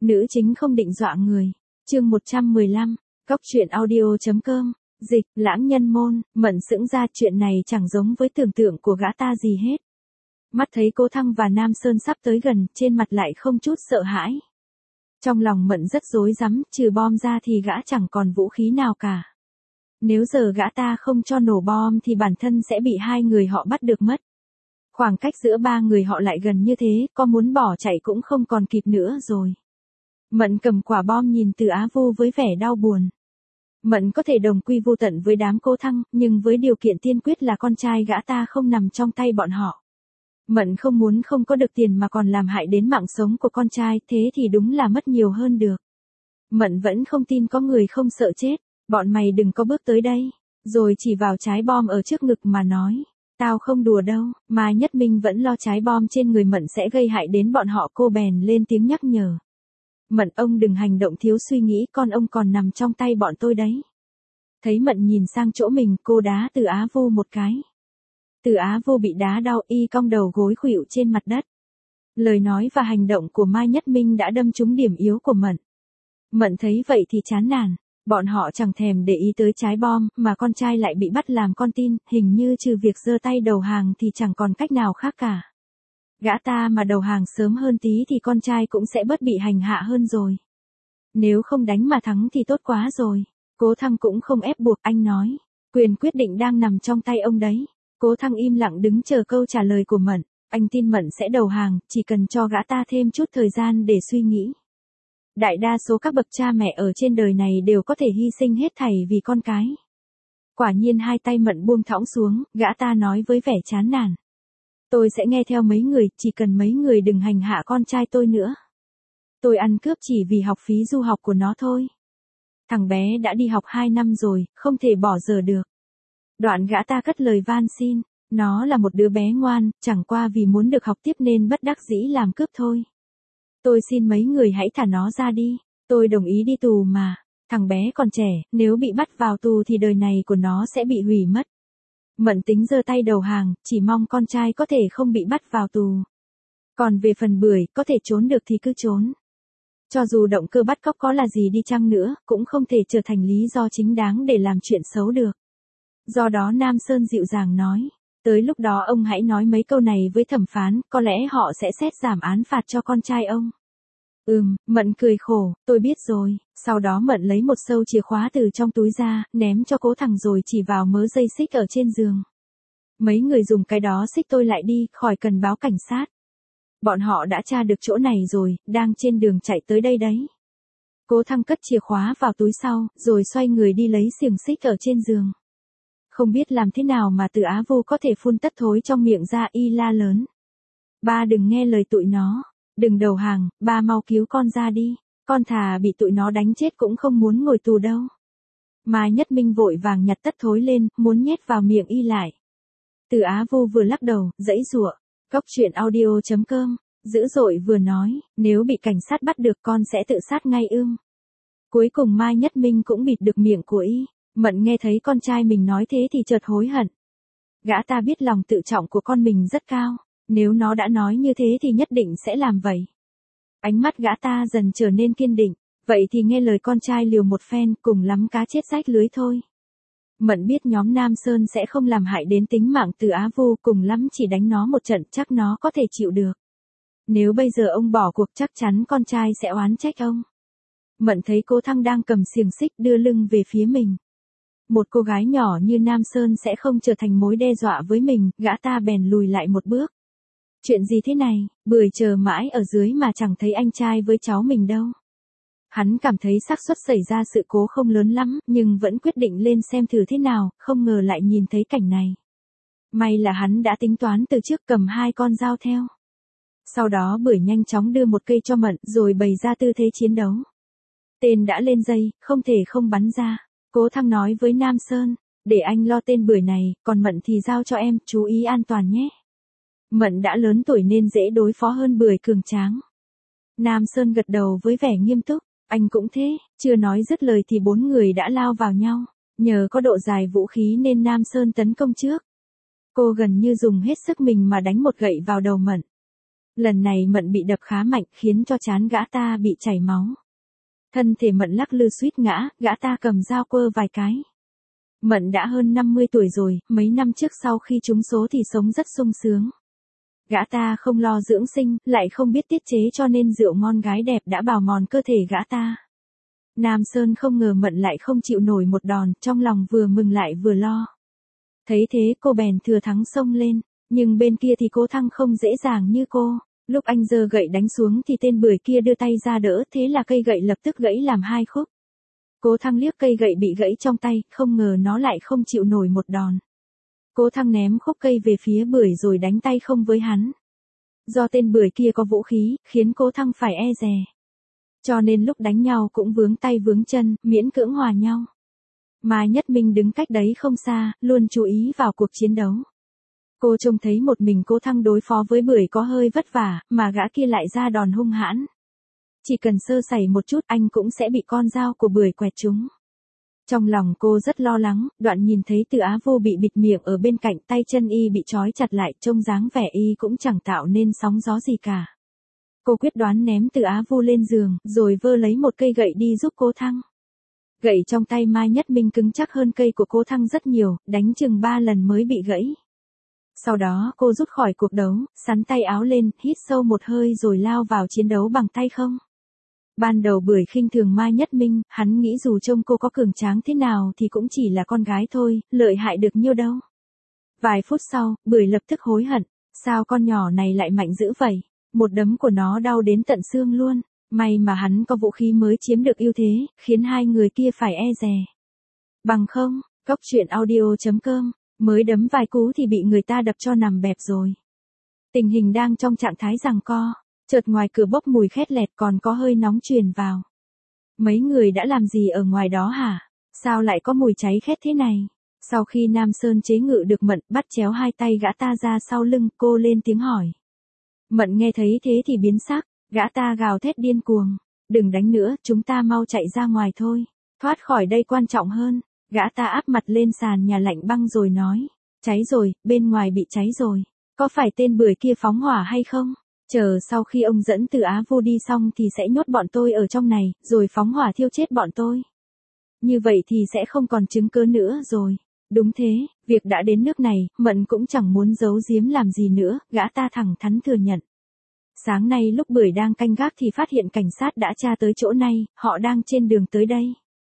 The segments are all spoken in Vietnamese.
Nữ chính không định dọa người. Chương 115. Cóc truyện audio.com. Dịch, lãng nhân môn. Mận sững ra, chuyện này chẳng giống với tưởng tượng của gã ta gì hết. Mắt thấy Cố Thăng và Nam Sơn sắp tới gần, trên mặt lại không chút sợ hãi. Trong lòng Mận rất rối rắm, trừ bom ra thì gã chẳng còn vũ khí nào cả. Nếu giờ gã ta không cho nổ bom thì bản thân sẽ bị hai người họ bắt được mất. Khoảng cách giữa ba người họ lại gần như thế, có muốn bỏ chạy cũng không còn kịp nữa rồi. Mận cầm quả bom nhìn Từ Á Vu với vẻ đau buồn. Mận có thể đồng quy vu tận với đám Cố Thăng, nhưng với điều kiện tiên quyết là con trai gã ta không nằm trong tay bọn họ. Mận không muốn không có được tiền mà còn làm hại đến mạng sống của con trai, thế thì đúng là mất nhiều hơn được. Mận vẫn không tin có người không sợ chết. Bọn mày đừng có bước tới đây. Rồi chỉ vào trái bom ở trước ngực mà nói. Tao không đùa đâu. Mai Nhất Minh vẫn lo trái bom trên người Mận sẽ gây hại đến bọn họ, cô bèn lên tiếng nhắc nhở. Mận, ông đừng hành động thiếu suy nghĩ, con ông còn nằm trong tay bọn tôi đấy. Thấy Mận nhìn sang chỗ mình, cô đá Từ Á Vu một cái. Từ Á Vu bị đá đau, y cong đầu gối khuỵu trên mặt đất. Lời nói và hành động của Mai Nhất Minh đã đâm trúng điểm yếu của Mận. Mận thấy vậy thì chán nản. Bọn họ chẳng thèm để ý tới trái bom, mà con trai lại bị bắt làm con tin, hình như trừ việc giơ tay đầu hàng thì chẳng còn cách nào khác cả. Gã ta mà đầu hàng sớm hơn tí thì con trai cũng sẽ bớt bị hành hạ hơn rồi. Nếu không đánh mà thắng thì tốt quá rồi. Cố Thăng cũng không ép buộc, anh nói. Quyền quyết định đang nằm trong tay ông đấy. Cố Thăng im lặng đứng chờ câu trả lời của Mận. Anh tin Mận sẽ đầu hàng, chỉ cần cho gã ta thêm chút thời gian để suy nghĩ. Đại đa số các bậc cha mẹ ở trên đời này đều có thể hy sinh hết thảy vì con cái. Quả nhiên hai tay Mận buông thõng xuống, gã ta nói với vẻ chán nản. Tôi sẽ nghe theo mấy người, chỉ cần mấy người đừng hành hạ con trai tôi nữa. Tôi ăn cướp chỉ vì học phí du học của nó thôi. Thằng bé đã đi học 2 năm rồi, không thể bỏ dở được. Đoạn gã ta cất lời van xin, nó là một đứa bé ngoan, chẳng qua vì muốn được học tiếp nên bất đắc dĩ làm cướp thôi. Tôi xin mấy người hãy thả nó ra đi, tôi đồng ý đi tù mà. Thằng bé còn trẻ, nếu bị bắt vào tù thì đời này của nó sẽ bị hủy mất. Mận tính giơ tay đầu hàng, chỉ mong con trai có thể không bị bắt vào tù. Còn về phần bưởi, có thể trốn được thì cứ trốn. Cho dù động cơ bắt cóc có là gì đi chăng nữa, cũng không thể trở thành lý do chính đáng để làm chuyện xấu được. Do đó Nam Sơn dịu dàng nói, tới lúc đó ông hãy nói mấy câu này với thẩm phán, có lẽ họ sẽ xét giảm án phạt cho con trai ông. Mận cười khổ, tôi biết rồi. Sau đó Mận lấy một sâu chìa khóa từ trong túi ra, ném cho Cố Thăng rồi chỉ vào mớ dây xích ở trên giường. Mấy người dùng cái đó xích tôi lại đi, khỏi cần báo cảnh sát. Bọn họ đã tra được chỗ này rồi, đang trên đường chạy tới đây đấy. Cố Thăng cất chìa khóa vào túi sau, rồi xoay người đi lấy xiềng xích ở trên giường. Không biết làm thế nào mà Từ Á Vu có thể phun tất thối trong miệng ra, y la lớn. Ba đừng nghe lời tụi nó. Đừng đầu hàng, ba mau cứu con ra đi. Con thà bị tụi nó đánh chết cũng không muốn ngồi tù đâu. Mai Nhất Minh vội vàng nhặt tất thối lên, muốn nhét vào miệng y lại. Từ Á Vu vừa lắc đầu, giãy giụa. Cóc truyện audio.com. Dữ dội vừa nói, nếu bị cảnh sát bắt được con sẽ tự sát ngay Cuối cùng Mai Nhất Minh cũng bịt được miệng của y. Mận nghe thấy con trai mình nói thế thì chợt hối hận. Gã ta biết lòng tự trọng của con mình rất cao. Nếu nó đã nói như thế thì nhất định sẽ làm vậy. Ánh mắt gã ta dần trở nên kiên định. Vậy thì nghe lời con trai liều một phen, cùng lắm cá chết rách lưới thôi. Mận biết nhóm Nam Sơn sẽ không làm hại đến tính mạng Từ Á Vu, cùng lắm chỉ đánh nó một trận, chắc nó có thể chịu được. Nếu bây giờ ông bỏ cuộc chắc chắn con trai sẽ oán trách ông. Mận thấy Cố Thăng đang cầm xiềng xích đưa lưng về phía mình. Một cô gái nhỏ như Nam Sơn sẽ không trở thành mối đe dọa với mình, gã ta bèn lùi lại một bước. Chuyện gì thế này, Bưởi chờ mãi ở dưới mà chẳng thấy anh trai với cháu mình đâu. Hắn cảm thấy xác suất xảy ra sự cố không lớn lắm, nhưng vẫn quyết định lên xem thử thế nào, không ngờ lại nhìn thấy cảnh này. May là hắn đã tính toán từ trước, cầm 2 con dao theo. Sau đó Bưởi nhanh chóng đưa một cây cho Mận, rồi bày ra tư thế chiến đấu. Tên đã lên dây, không thể không bắn ra. Cố Thăng nói với Nam Sơn, để anh lo tên Bưởi này, còn Mận thì giao cho em, chú ý an toàn nhé. Mận đã lớn tuổi nên dễ đối phó hơn Bưởi cường tráng. Nam Sơn gật đầu với vẻ nghiêm túc, anh cũng thế, chưa nói dứt lời thì 4 người đã lao vào nhau. Nhờ có độ dài vũ khí nên Nam Sơn tấn công trước. Cô gần như dùng hết sức mình mà đánh một gậy vào đầu Mận. Lần này Mận bị đập khá mạnh khiến cho trán gã ta bị chảy máu. Thân thể Mận lắc lư suýt ngã, gã ta cầm dao quơ vài cái. Mận đã hơn 50 tuổi rồi, mấy năm trước sau khi trúng số thì sống rất sung sướng. Gã ta không lo dưỡng sinh, lại không biết tiết chế cho nên rượu ngon gái đẹp đã bào mòn cơ thể gã ta. Nam Sơn không ngờ Mận lại không chịu nổi một đòn, trong lòng vừa mừng lại vừa lo. Thấy thế cô bèn thừa thắng xông lên, nhưng bên kia thì Cố Thăng không dễ dàng như cô. Lúc anh giơ gậy đánh xuống thì tên bưởi kia đưa tay ra đỡ, thế là cây gậy lập tức gãy làm hai khúc. Cố Thăng liếc cây gậy bị gãy trong tay, không ngờ nó lại không chịu nổi một đòn. Cố Thăng ném khúc cây về phía bưởi rồi đánh tay không với hắn. Do tên bưởi kia có vũ khí, khiến Cố Thăng phải e dè. Cho nên lúc đánh nhau cũng vướng tay vướng chân, miễn cưỡng hòa nhau. Mai Nhất Minh đứng cách đấy không xa, luôn chú ý vào cuộc chiến đấu. Cô trông thấy một mình Cố Thăng đối phó với bưởi có hơi vất vả, mà gã kia lại ra đòn hung hãn. Chỉ cần sơ sẩy một chút anh cũng sẽ bị con dao của bưởi quẹt trúng. Trong lòng cô rất lo lắng, đoạn nhìn thấy Từ Á Vô bị bịt miệng ở bên cạnh, tay chân y bị trói chặt lại, trông dáng vẻ y cũng chẳng tạo nên sóng gió gì cả. Cô quyết đoán ném Từ Á Vô lên giường, rồi vơ lấy một cây gậy đi giúp Cố Thăng. Gậy trong tay Mai Nhất Minh cứng chắc hơn cây của Cố Thăng rất nhiều, đánh chừng 3 lần mới bị gãy. Sau đó cô rút khỏi cuộc đấu, sắn tay áo lên, hít sâu một hơi rồi lao vào chiến đấu bằng tay không. Ban đầu bưởi khinh thường Mai Nhất Minh, hắn nghĩ dù trông cô có cường tráng thế nào thì cũng chỉ là con gái thôi, lợi hại được nhiêu đâu. Vài phút sau, bưởi lập tức hối hận, sao con nhỏ này lại mạnh dữ vậy, một đấm của nó đau đến tận xương luôn. May mà hắn có vũ khí mới chiếm được ưu thế, khiến hai người kia phải e dè. Bằng không, Cóc Truyện Audio.com, mới đấm vài cú thì bị người ta đập cho nằm bẹp rồi. Tình hình đang trong trạng thái giằng co, chợt ngoài cửa bốc mùi khét lẹt còn có hơi nóng truyền vào. Mấy người đã làm gì ở ngoài đó hả? Sao lại có mùi cháy khét thế này? Sau khi Nam Sơn chế ngự được Mận, bắt chéo hai tay gã ta ra sau lưng, cô lên tiếng hỏi. Mận nghe thấy thế thì biến sắc. Gã ta gào thét điên cuồng, đừng đánh nữa, chúng ta mau chạy ra ngoài thôi, thoát khỏi đây quan trọng hơn. Gã ta áp mặt lên sàn nhà lạnh băng rồi nói, cháy rồi, bên ngoài bị cháy rồi, có phải tên bưởi kia phóng hỏa hay không? Chờ sau khi ông dẫn Từ Á Vô đi xong thì sẽ nhốt bọn tôi ở trong này, rồi phóng hỏa thiêu chết bọn tôi. Như vậy thì sẽ không còn chứng cứ nữa rồi. Đúng thế, việc đã đến nước này, Mận cũng chẳng muốn giấu giếm làm gì nữa, gã ta thẳng thắn thừa nhận. Sáng nay lúc bưởi đang canh gác thì phát hiện cảnh sát đã tra tới chỗ này, họ đang trên đường tới đây.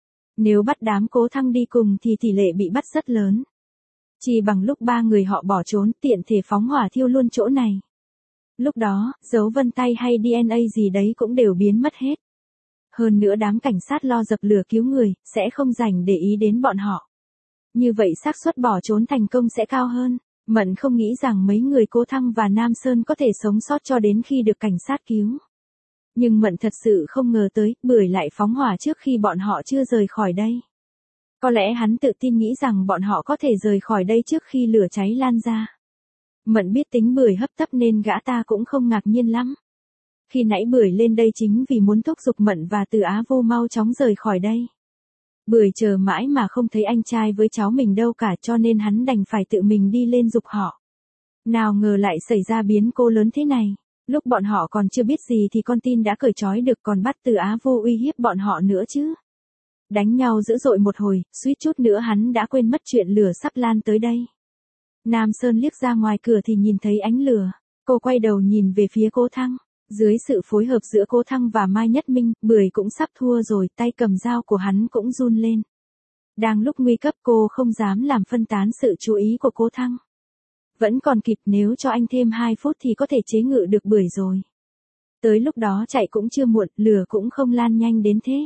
Nếu bắt đám Cố Thăng đi cùng thì tỷ lệ bị bắt rất lớn. Chỉ bằng lúc ba người họ bỏ trốn, tiện thể phóng hỏa thiêu luôn chỗ này. Lúc đó, dấu vân tay hay DNA gì đấy cũng đều biến mất hết. Hơn nữa đám cảnh sát lo dập lửa cứu người, sẽ không dành để ý đến bọn họ. Như vậy xác suất bỏ trốn thành công sẽ cao hơn. Mận không nghĩ rằng mấy người Cố Thăng và Nam Sơn có thể sống sót cho đến khi được cảnh sát cứu. Nhưng Mận thật sự không ngờ tới, bưởi lại phóng hỏa trước khi bọn họ chưa rời khỏi đây. Có lẽ hắn tự tin nghĩ rằng bọn họ có thể rời khỏi đây trước khi lửa cháy lan ra. Mận biết tính bưởi hấp tấp nên gã ta cũng không ngạc nhiên lắm. Khi nãy bưởi lên đây chính vì muốn thúc giục Mận và Từ Á Vô mau chóng rời khỏi đây. Bưởi chờ mãi mà không thấy anh trai với cháu mình đâu cả, cho nên hắn đành phải tự mình đi lên giục họ. Nào ngờ lại xảy ra biến cố lớn thế này. Lúc bọn họ còn chưa biết gì thì con tin đã cởi trói được, còn bắt Từ Á Vô uy hiếp bọn họ nữa chứ. Đánh nhau dữ dội một hồi, suýt chút nữa hắn đã quên mất chuyện lửa sắp lan tới đây. Nam Sơn liếc ra ngoài cửa thì nhìn thấy ánh lửa. Cô quay đầu nhìn về phía Cố Thăng. Dưới sự phối hợp giữa Cố Thăng và Mai Nhất Minh, bưởi cũng sắp thua rồi, tay cầm dao của hắn cũng run lên. Đang lúc nguy cấp cô không dám làm phân tán sự chú ý của Cố Thăng. Vẫn còn kịp, nếu cho anh thêm 2 phút thì có thể chế ngự được bưởi rồi. Tới lúc đó chạy cũng chưa muộn, lửa cũng không lan nhanh đến thế.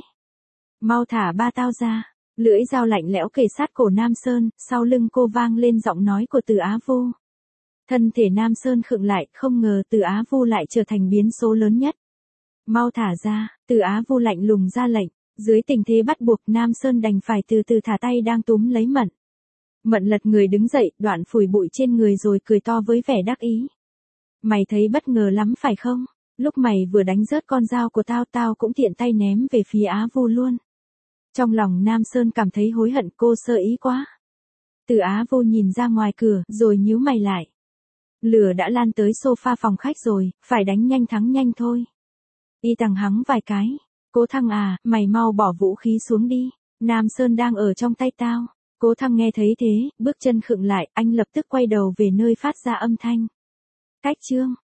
Mau thả ba tao ra. Lưỡi dao lạnh lẽo kề sát cổ Nam Sơn, sau lưng cô vang lên giọng nói của Từ Á Vô. Thân thể Nam Sơn khựng lại, không ngờ Từ Á Vô lại trở thành biến số lớn nhất. Mau thả ra, Từ Á Vô lạnh lùng ra lệnh. Dưới tình thế bắt buộc, Nam Sơn đành phải từ từ thả tay đang túm lấy Mận. Mận lật người đứng dậy, đoạn phủi bụi trên người rồi cười to với vẻ đắc ý. Mày thấy bất ngờ lắm phải không? Lúc mày vừa đánh rớt con dao của tao, tao cũng tiện tay ném về phía Á Vô luôn. Trong lòng Nam Sơn cảm thấy hối hận, cô sơ ý quá. Từ Á Vô nhìn ra ngoài cửa, rồi nhíu mày lại. Lửa đã lan tới sofa phòng khách rồi, phải đánh nhanh thắng nhanh thôi. Y Tằng hắng vài cái. Cố Thăng à, mày mau bỏ vũ khí xuống đi. Nam Sơn đang ở trong tay tao. Cố Thăng nghe thấy thế, bước chân khựng lại, anh lập tức quay đầu về nơi phát ra âm thanh. Cách chương